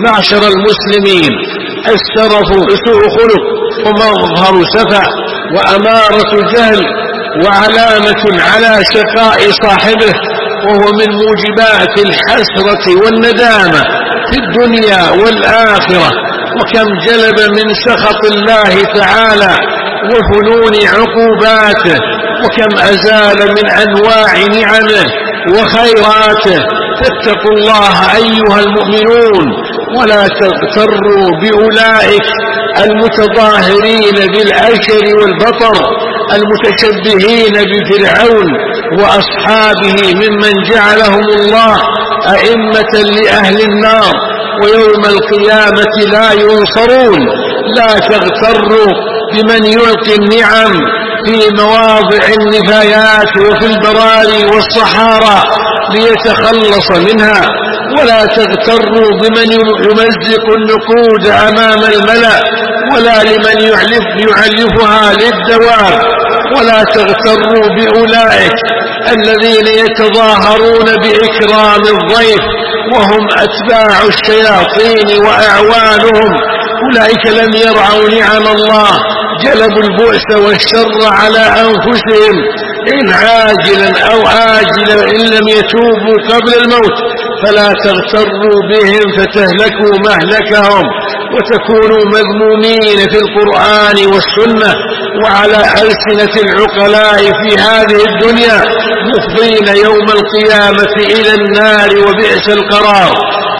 معشر المسلمين، السرف سوء خلق ومظهر سفع وأمارة جهل وعلامة على شقاء صاحبه، وهو من موجبات الحسرة والندامة في الدنيا والآخرة. وكم جلب من سخط الله تعالى وفنون عقوباته، وكم أزال من أنواع نعمه وخيراته. فاتقوا الله أيها المؤمنون، ولا تغتروا بأولئك المتظاهرين بالأشر والبطر المتشبهين بفرعون وأصحابه، ممن جعلهم الله أئمة لأهل النار ويوم القيامة لا ينصرون. لا تغتروا بمن يلقي النعم في مواضع النفايات وفي البراري والصحارى ليتخلص منها، ولا تغتروا بمن يمزق النقود أمام الملأ، ولا لمن يعلفها للدواب. ولا تغتروا بأولئك الذين يتظاهرون بإكرام الضيف وهم أتباع الشياطين وأعوانهم. أولئك لم يرعوا نعم الله، جلبوا البؤس والشر على أنفسهم إن عاجلا أو آجلا إن لم يتوبوا قبل الموت. فلا تغتروا بهم فتهلكوا مهلكهم وتكونوا مذمومين في القرآن والسنة وعلى ألسنة العقلاء في هذه الدنيا، مفضين يوم القيامة إلى النار وبئس القرار.